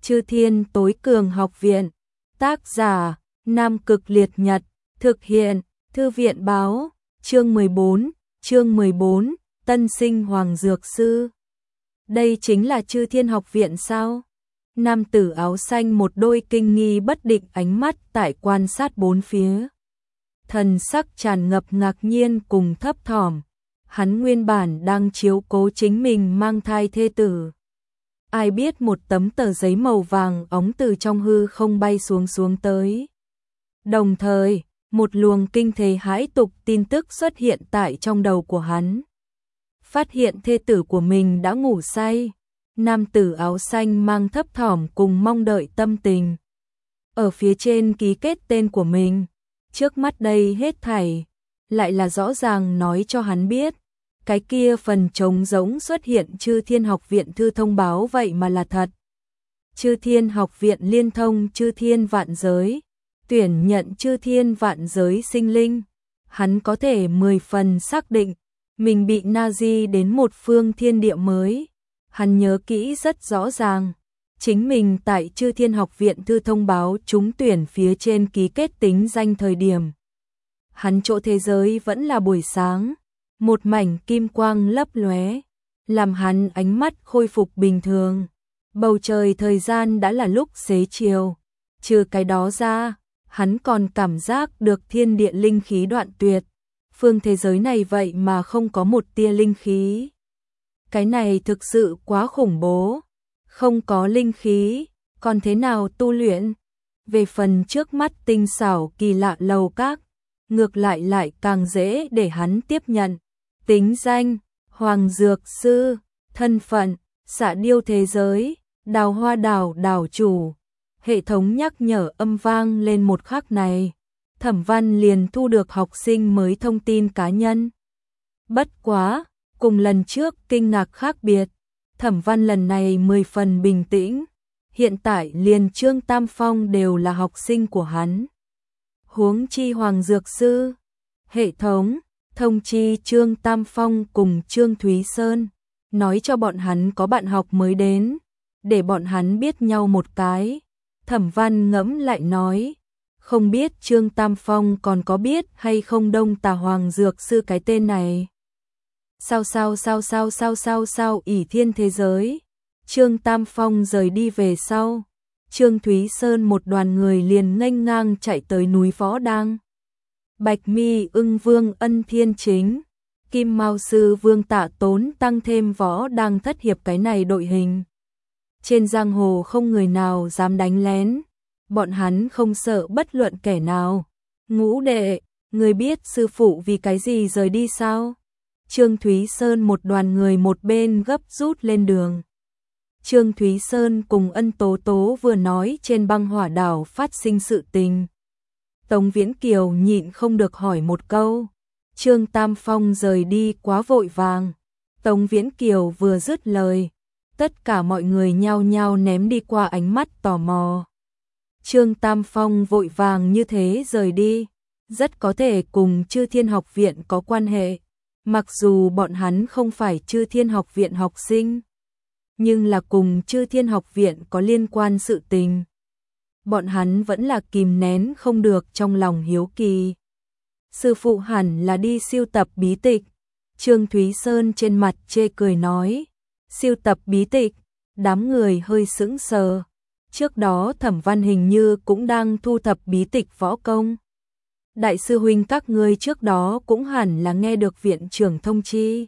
Chư Thiên Tối Cường Học Viện. Tác giả: Nam Cực Liệt Nhật. Thực hiện: Thư viện báo. Chương 14, Tân sinh Hoàng Dược Sư. Đây chính là Chư Thiên Học Viện sao? Nam tử áo xanh một đôi kinh nghi bất định ánh mắt tại quan sát bốn phía. Thần sắc tràn ngập ngạc nhiên cùng thấp thỏm. Hắn nguyên bản đang chiếu cố chính mình mang thai thê tử. Ai biết một tấm tờ giấy màu vàng óng từ trong hư không bay xuống tới. Đồng thời, một luồng kinh thế hãi tục tin tức xuất hiện tại trong đầu của hắn. Phát hiện thê tử của mình đã ngủ say. Nam tử áo xanh mang thấp thỏm cùng mong đợi tâm tình. Ở phía trên ký kết tên của mình. Trước mắt đây hết thảy lại là rõ ràng nói cho hắn biết. Cái kia phần trống rỗng xuất hiện Chư Thiên Học Viện thư thông báo vậy mà là thật. Chư Thiên Học Viện liên thông Chư Thiên vạn giới, tuyển nhận Chư Thiên vạn giới sinh linh. Hắn có thể 10 phần xác định mình bị Nazi đến một phương thiên địa mới. Hắn nhớ kỹ rất rõ ràng, chính mình tại Chư Thiên Học Viện thư thông báo trúng tuyển phía trên ký kết tính danh thời điểm. Hắn chỗ thế giới vẫn là buổi sáng, một mảnh kim quang lấp lóe, làm hắn ánh mắt khôi phục bình thường. Bầu trời thời gian đã là lúc xế chiều, trừ cái đó ra, hắn còn cảm giác được thiên địa linh khí đoạn tuyệt. Phương thế giới này vậy mà không có một tia linh khí. Cái này thực sự quá khủng bố. Không có linh khí, còn thế nào tu luyện? Về phần trước mắt tinh xảo kỳ lạ lầu các, ngược lại càng dễ để hắn tiếp nhận. Tính danh: Hoàng Dược Sư. Thân phận: Xạ Điêu thế giới, Đào Hoa đảo đảo chủ. Hệ thống nhắc nhở âm vang lên một khắc này. Thẩm Văn liền thu được học sinh mới thông tin cá nhân. Bất quá, cùng lần trước kinh ngạc khác biệt. Thẩm Văn lần này 10 phần bình tĩnh. Hiện tại liền Trương Tam Phong đều là học sinh của hắn. Huống chi Hoàng Dược Sư. Hệ thống thông chi Trương Tam Phong cùng Trương Thúy Sơn, nói cho bọn hắn có bạn học mới đến, để bọn hắn biết nhau một cái. Thẩm Văn ngẫm lại nói, không biết Trương Tam Phong còn có biết hay không Đông Tà Hoàng Dược Sư cái tên này. Sao ỷ thiên thế giới. Trương Tam Phong rời đi về sau, Trương Thúy Sơn một đoàn người liền nghênh ngang chạy tới núi Võ Đăng. Bạch Mi Ưng Vương Ân Thiên Chính, Kim Mao Sư Vương Tạ Tốn tăng thêm Võ Đăng thất hiệp cái này đội hình. Trên giang hồ không người nào dám đánh lén, bọn hắn không sợ bất luận kẻ nào. Ngũ đệ, người biết sư phụ vì cái gì rời đi sao? Trương Thúy Sơn một đoàn người một bên gấp rút lên đường. Trương Thúy Sơn cùng Ân Tố Tố vừa nói trên băng hỏa đảo phát sinh sự tình. Tống Viễn Kiều nhịn không được hỏi một câu. Trương Tam Phong rời đi quá vội vàng. Tống Viễn Kiều vừa dứt lời, tất cả mọi người nhao nhao ném đi qua ánh mắt tò mò. Trương Tam Phong vội vàng như thế rời đi, rất có thể cùng Chư Thiên Học Viện có quan hệ. Mặc dù bọn hắn không phải Chư Thiên Học Viện học sinh, nhưng là cùng Chư Thiên Học Viện có liên quan sự tình. Bọn hắn vẫn là kìm nén không được trong lòng hiếu kỳ. Sư phụ hẳn là đi siêu tập bí tịch. Trương Thúy Sơn trên mặt chê cười nói. Siêu tập bí tịch, đám người hơi sững sờ. Trước đó Thẩm Văn hình như cũng đang thu thập bí tịch võ công. Đại sư huynh các ngươi trước đó cũng hẳn là nghe được viện trưởng thông chi.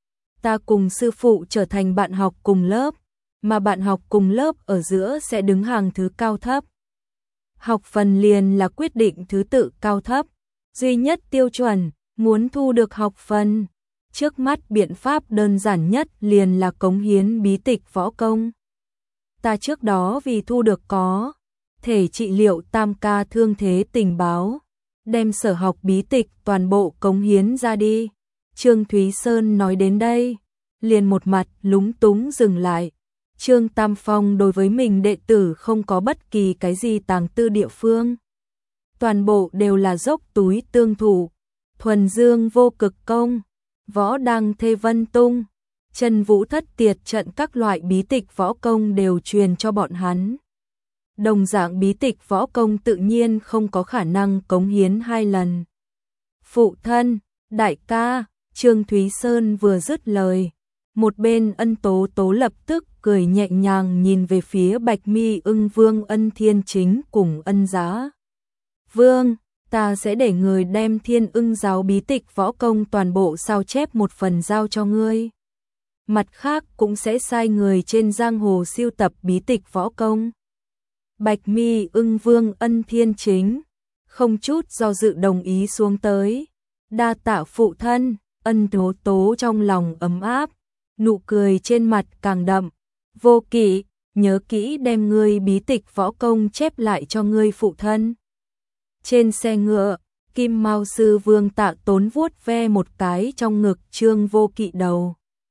Ta cùng sư phụ trở thành bạn học cùng lớp, mà bạn học cùng lớp ở giữa sẽ đứng hàng thứ cao thấp. Học phần liền là quyết định thứ tự cao thấp, duy nhất tiêu chuẩn, muốn thu được học phần. Trước mắt biện pháp đơn giản nhất liền là cống hiến bí tịch võ công. Ta trước đó vì thu được có thể trị liệu tam ca thương thế tình báo, đem sở học bí tịch toàn bộ cống hiến ra đi. Trương Thúy Sơn nói đến đây, liền một mặt lúng túng dừng lại. Trương Tam Phong đối với mình đệ tử không có bất kỳ cái gì tàng tư địa phương. Toàn bộ đều là dốc túi tương thủ, thuần dương vô cực công, võ đăng thê vân tung, chân vũ thất tiệt trận các loại bí tịch võ công đều truyền cho bọn hắn. Đồng dạng bí tịch võ công tự nhiên không có khả năng cống hiến 2 lần. Phụ thân, đại ca, Trương Thúy Sơn vừa dứt lời, một bên Ân Tố Tố lập tức cười nhẹ nhàng nhìn về phía Bạch Mi Ưng Vương Ân Thiên Chính cùng Ân Giá. Vương, ta sẽ để người đem Thiên Ưng giáo bí tịch võ công toàn bộ sao chép một phần giao cho ngươi. Mặt khác cũng sẽ sai người trên giang hồ siêu tập bí tịch võ công. Bạch Mi Ưng Vương Ân Thiên Chính không chút do dự đồng ý xuống tới. Đa tạ phụ thân. Ân Tố Tố trong lòng ấm áp, nụ cười trên mặt càng đậm. Vô Kỵ, nhớ kỹ đem ngươi bí tịch võ công chép lại cho ngươi phụ thân. Trên xe ngựa, Kim Mao sư Vương Tạ Tốn vuốt ve một cái trong ngực Trương Vô Kỵ đầu.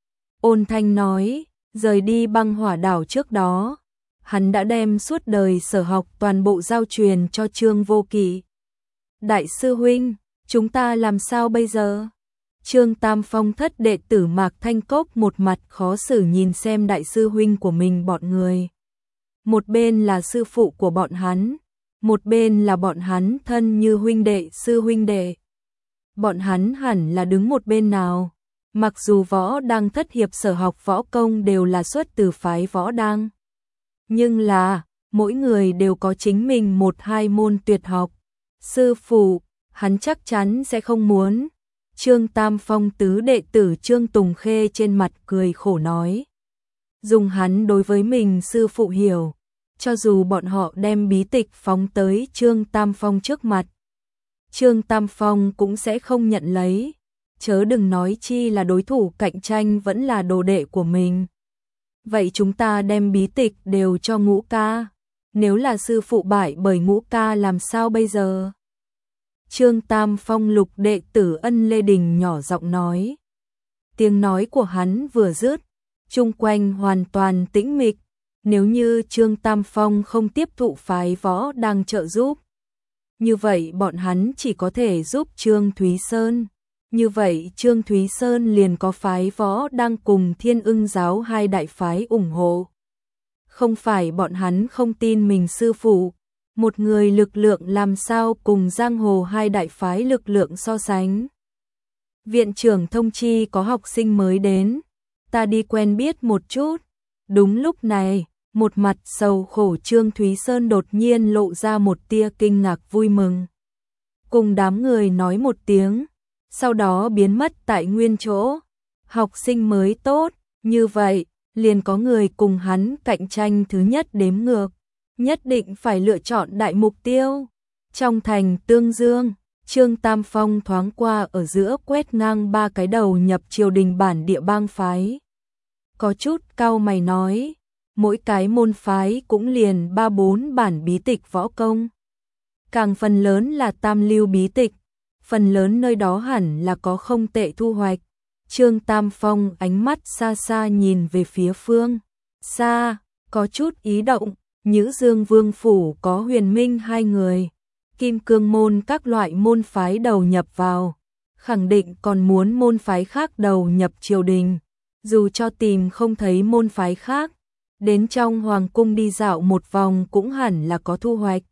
Ôn thanh nói, rời đi băng hỏa đảo trước đó, hắn đã đem suốt đời sở học toàn bộ giao truyền cho Trương Vô Kỵ. Đại sư huynh, chúng ta làm sao bây giờ? Trương Tam Phong thất đệ tử Mạc Thanh Cốc một mặt khó xử nhìn xem đại sư huynh của mình bọn người. Một bên là sư phụ của bọn hắn, một bên là bọn hắn thân như huynh đệ sư huynh đệ. Bọn hắn hẳn là đứng một bên nào? Mặc dù võ đang thất hiệp sở học võ công đều là xuất từ phái võ đang, nhưng là mỗi người đều có chính mình một hai môn tuyệt học. Sư phụ, hắn chắc chắn sẽ không muốn. Trương Tam Phong tứ đệ tử Trương Tùng Khê trên mặt cười khổ nói. Dùng hắn đối với mình sư phụ hiểu, cho dù bọn họ đem bí tịch phóng tới Trương Tam Phong trước mặt, Trương Tam Phong cũng sẽ không nhận lấy, chớ đừng nói chi là đối thủ cạnh tranh vẫn là đồ đệ của mình. Vậy chúng ta đem bí tịch đều cho Ngũ ca, nếu là sư phụ bại bởi Ngũ ca làm sao bây giờ? Trương Tam Phong lục đệ tử Ân Lê Đình nhỏ giọng nói. Tiếng nói của hắn vừa dứt, chung quanh hoàn toàn tĩnh mịch. Nếu như Trương Tam Phong không tiếp thụ phái võ đang trợ giúp, như vậy bọn hắn chỉ có thể giúp Trương Thúy Sơn. Như vậy Trương Thúy Sơn liền có phái võ đang cùng Thiên Ưng giáo hai đại phái ủng hộ. Không phải bọn hắn không tin mình sư phụ, một người lực lượng làm sao cùng giang hồ hai đại phái lực lượng so sánh. Viện trưởng thông chi có học sinh mới đến, ta đi quen biết một chút. Đúng lúc này, một mặt sầu khổ Trương Thúy Sơn đột nhiên lộ ra một tia kinh ngạc vui mừng. Cùng đám người nói một tiếng, sau đó biến mất tại nguyên chỗ. Học sinh mới tốt, như vậy, liền có người cùng hắn cạnh tranh thứ nhất đếm ngược. Nhất định phải lựa chọn đại mục tiêu. Trong thành Tương Dương, Trương Tam Phong thoáng qua ở giữa quét ngang ba cái đầu nhập triều đình bản địa bang phái. Có chút cau mày nói, mỗi cái môn phái cũng liền 3-4 bản bí tịch võ công. Càng phần lớn là tam lưu bí tịch, phần lớn nơi đó hẳn là có không tệ thu hoạch. Trương Tam Phong ánh mắt xa xa nhìn về phía phương xa, có chút ý động. Nhữ Dương Vương phủ có Huyền Minh hai người, Kim Cương môn các loại môn phái đầu nhập vào, khẳng định còn muốn môn phái khác đầu nhập triều đình, dù cho tìm không thấy môn phái khác, đến trong hoàng cung đi dạo một vòng cũng hẳn là có thu hoạch.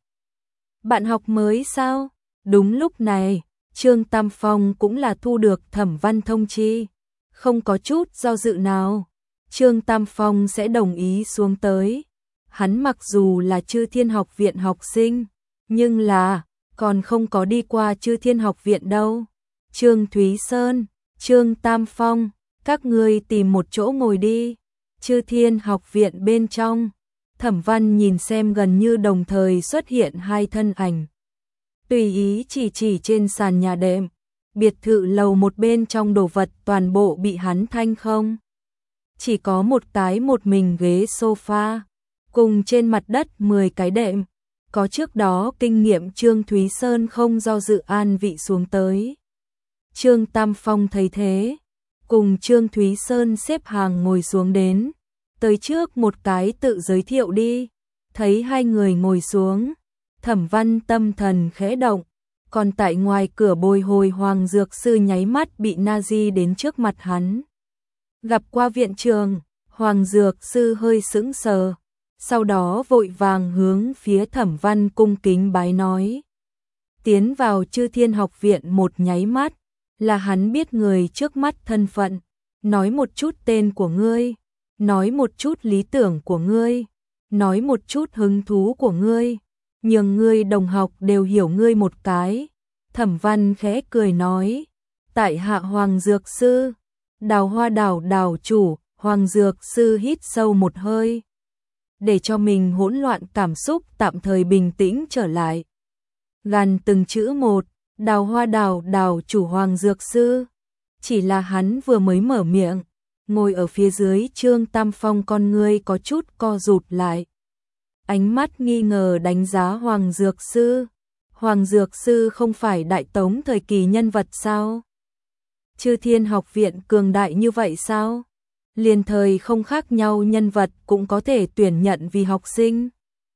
Bạn học mới sao? Đúng lúc này, Trương Tam Phong cũng là thu được Thẩm Văn thông chi, không có chút do dự nào, Trương Tam Phong sẽ đồng ý xuống tới. Hắn mặc dù là Chư Thiên học viện học sinh, nhưng là còn không có đi qua Chư Thiên học viện đâu. Trương Thúy Sơn, Trương Tam Phong, các ngươi tìm một chỗ ngồi đi. Chư Thiên học viện bên trong, Thẩm Văn nhìn xem gần như đồng thời xuất hiện hai thân ảnh. Tùy ý chỉ trên sàn nhà đệm, biệt thự lầu một bên trong đồ vật toàn bộ bị hắn thanh không. Chỉ có một mình ghế sofa, cùng trên mặt đất 10 cái đệm, có trước đó kinh nghiệm Trương Thúy Sơn không do dự an vị xuống tới. Trương Tam Phong thấy thế, cùng Trương Thúy Sơn xếp hàng ngồi xuống đến, tới trước một cái tự giới thiệu đi, thấy hai người ngồi xuống, Thẩm Văn tâm thần khẽ động, còn tại ngoài cửa bồi hồi Hoàng Dược Sư nháy mắt bị Nazi đến trước mặt hắn. Gặp qua viện trường, Hoàng Dược Sư hơi sững sờ. sau đó vội vàng hướng phía Thẩm Văn cung kính bái nói. Tiến vào Chư Thiên Học Viện một nháy mắt, là hắn biết người trước mắt thân phận, nói một chút tên của ngươi, nói một chút lý tưởng của ngươi, nói một chút hứng thú của ngươi, nhường ngươi đồng học đều hiểu ngươi một cái. Thẩm Văn khẽ cười nói, tại hạ Hoàng Dược Sư. Đào Hoa đảo đảo chủ, Hoàng Dược Sư hít sâu một hơi, để cho mình hỗn loạn cảm xúc tạm thời bình tĩnh trở lại. Gằn từng chữ một, Đào Hoa đảo đảo chủ Hoàng Dược Sư. Chỉ là hắn vừa mới mở miệng, ngồi ở phía dưới Trương Tam Phong con ngươi có chút co rụt lại. Ánh mắt nghi ngờ đánh giá Hoàng Dược Sư. Hoàng Dược Sư không phải Đại Tống thời kỳ nhân vật sao? Chư Thiên Học Viện cường đại như vậy sao? Liền thời không khác nhau nhân vật cũng có thể tuyển nhận vì học sinh.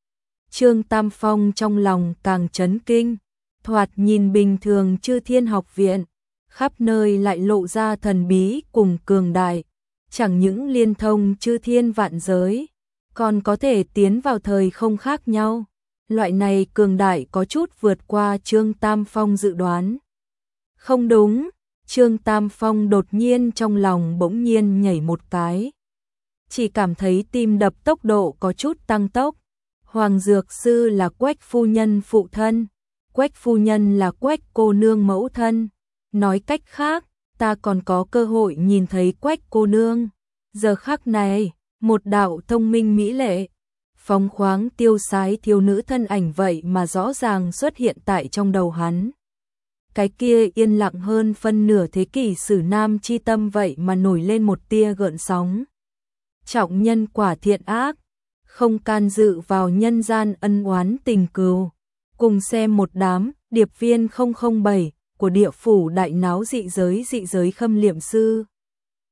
Trương Tam Phong trong lòng càng chấn kinh, thoạt nhìn bình thường Chư Thiên Học Viện, khắp nơi lại lộ ra thần bí cùng cường đại, chẳng những liên thông chư thiên vạn giới, còn có thể tiến vào thời không khác nhau. Loại này cường đại có chút vượt qua Trương Tam Phong dự đoán. Không đúng, Trương Tam Phong đột nhiên trong lòng bỗng nhiên nhảy một cái. Chỉ cảm thấy tim đập tốc độ có chút tăng tốc. Hoàng Dược Sư là Quách phu nhân phụ thân, Quách phu nhân là Quách cô nương mẫu thân. Nói cách khác, ta còn có cơ hội nhìn thấy Quách cô nương. Giờ khắc này, một đạo thông minh mỹ lệ, phóng khoáng tiêu sái thiếu nữ thân ảnh vậy mà rõ ràng xuất hiện tại trong đầu hắn. Cái kia yên lặng hơn phân nửa thế kỷ sử nam chi tâm vậy mà nổi lên một tia gợn sóng. Trọng nhân quả thiện ác, không can dự vào nhân gian ân oán tình cừu. Cùng xem một đám điệp viên 007 của địa phủ đại náo dị giới khâm liệm sư.